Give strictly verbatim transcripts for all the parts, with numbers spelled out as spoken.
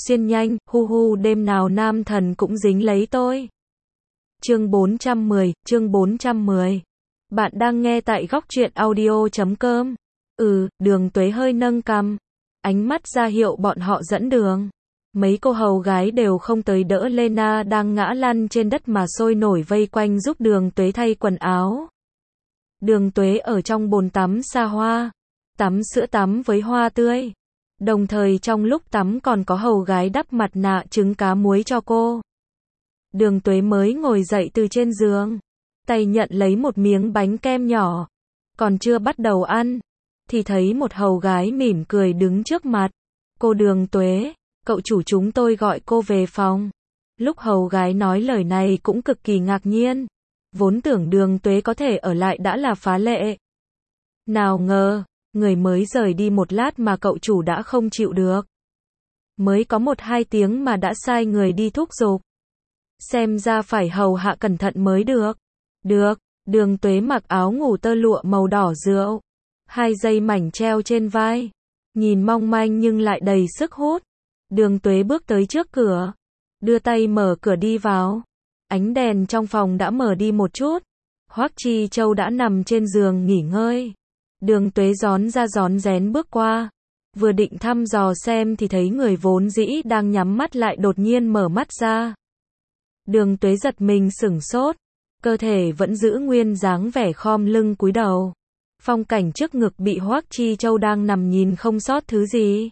xuyên nhanh, hu hu đêm nào nam thần cũng dính lấy tôi. Chương bốn trăm mười, chương bốn trăm mười. Bạn đang nghe tại góc truyện audio chấm com. Ừ, Đường Tuế hơi nâng cằm, ánh mắt ra hiệu bọn họ dẫn đường. Mấy cô hầu gái đều không tới đỡ Lena đang ngã lăn trên đất mà sôi nổi vây quanh giúp Đường Tuế thay quần áo. Đường Tuế ở trong bồn tắm xa hoa, tắm sữa tắm với hoa tươi. Đồng thời trong lúc tắm còn có hầu gái đắp mặt nạ trứng cá muối cho cô. Đường Tuế mới ngồi dậy từ trên giường, tay nhận lấy một miếng bánh kem nhỏ, còn chưa bắt đầu ăn, thì thấy một hầu gái mỉm cười đứng trước mặt. Cô Đường Tuế, cậu chủ chúng tôi gọi cô về phòng. Lúc hầu gái nói lời này cũng cực kỳ ngạc nhiên, vốn tưởng Đường Tuế có thể ở lại đã là phá lệ. Nào ngờ, người mới rời đi một lát mà cậu chủ đã không chịu được. Mới có một hai tiếng mà đã sai người đi thúc giục. Xem ra phải hầu hạ cẩn thận mới được. Được, Đường Tuế mặc áo ngủ tơ lụa màu đỏ rượu, hai dây mảnh treo trên vai, nhìn mong manh nhưng lại đầy sức hút. Đường Tuế bước tới trước cửa, đưa tay mở cửa đi vào. Ánh đèn trong phòng đã mở đi một chút. Hoắc Chi Châu đã nằm trên giường nghỉ ngơi. Đường Tuế rón ra rón rén bước qua, vừa định thăm dò xem thì thấy người vốn dĩ đang nhắm mắt lại đột nhiên mở mắt ra. Đường Tuế giật mình sửng sốt, cơ thể vẫn giữ nguyên dáng vẻ khom lưng cúi đầu. Phong cảnh trước ngực bị Hoắc Chi Châu đang nằm nhìn không sót thứ gì.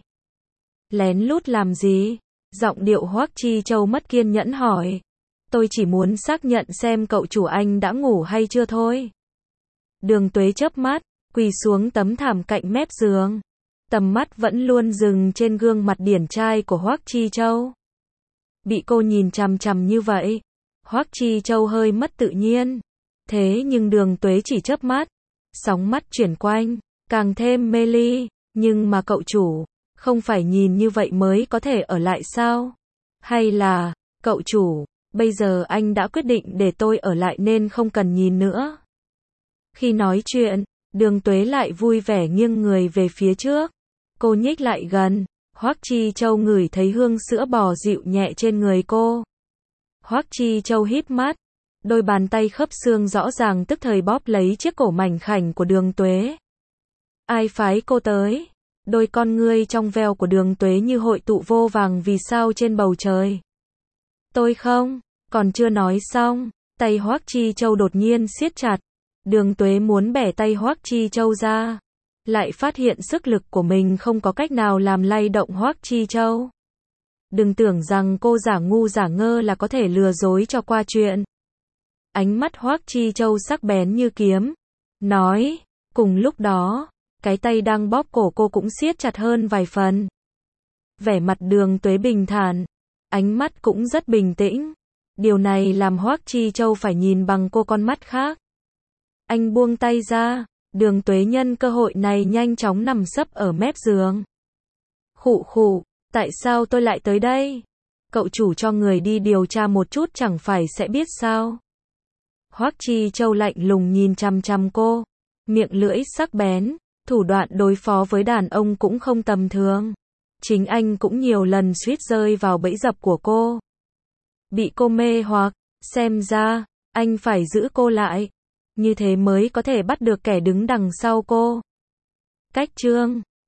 Lén lút làm gì? Giọng điệu Hoắc Chi Châu mất kiên nhẫn hỏi. Tôi chỉ muốn xác nhận xem cậu chủ anh đã ngủ hay chưa thôi. Đường Tuế chớp mắt, quỳ xuống tấm thảm cạnh mép giường. Tầm mắt vẫn luôn dừng trên gương mặt điển trai của Hoắc Chi Châu. Bị cô nhìn chằm chằm như vậy, Hoắc Chi Châu hơi mất tự nhiên. Thế nhưng Đường Tuế chỉ chớp mắt, sóng mắt chuyển quanh, càng thêm mê ly. Nhưng mà cậu chủ, không phải nhìn như vậy mới có thể ở lại sao? Hay là, cậu chủ, bây giờ anh đã quyết định để tôi ở lại nên không cần nhìn nữa? Khi nói chuyện, Đường Tuế lại vui vẻ nghiêng người về phía trước. Cô nhích lại gần, Hoắc Chi Châu ngửi thấy hương sữa bò dịu nhẹ trên người cô. Hoắc Chi Châu híp mắt, đôi bàn tay khớp xương rõ ràng tức thời bóp lấy chiếc cổ mảnh khảnh của Đường Tuế. Ai phái cô tới? Đôi con ngươi trong veo của Đường Tuế như hội tụ vô vàng vì sao trên bầu trời. Tôi không, còn chưa nói xong, tay Hoắc Chi Châu đột nhiên siết chặt. Đường Tuế muốn bẻ tay Hoắc Chi Châu ra, lại phát hiện sức lực của mình không có cách nào làm lay động Hoắc Chi Châu. Đừng tưởng rằng cô giả ngu giả ngơ là có thể lừa dối cho qua chuyện. Ánh mắt Hoắc Chi Châu sắc bén như kiếm, nói, cùng lúc đó, cái tay đang bóp cổ cô cũng siết chặt hơn vài phần. Vẻ mặt Đường Tuế bình thản, ánh mắt cũng rất bình tĩnh. Điều này làm Hoắc Chi Châu phải nhìn bằng cô con mắt khác. Anh buông tay ra, Đường Tuế nhân cơ hội này nhanh chóng nằm sấp ở mép giường. Khụ khụ, tại sao tôi lại tới đây? Cậu chủ cho người đi điều tra một chút chẳng phải sẽ biết sao? Hoắc Chi Châu lạnh lùng nhìn chằm chằm cô, miệng lưỡi sắc bén, thủ đoạn đối phó với đàn ông cũng không tầm thường. Chính anh cũng nhiều lần suýt rơi vào bẫy dập của cô. Bị cô mê hoặc, xem ra, anh phải giữ cô lại. Như thế mới có thể bắt được kẻ đứng đằng sau cô. Cách chương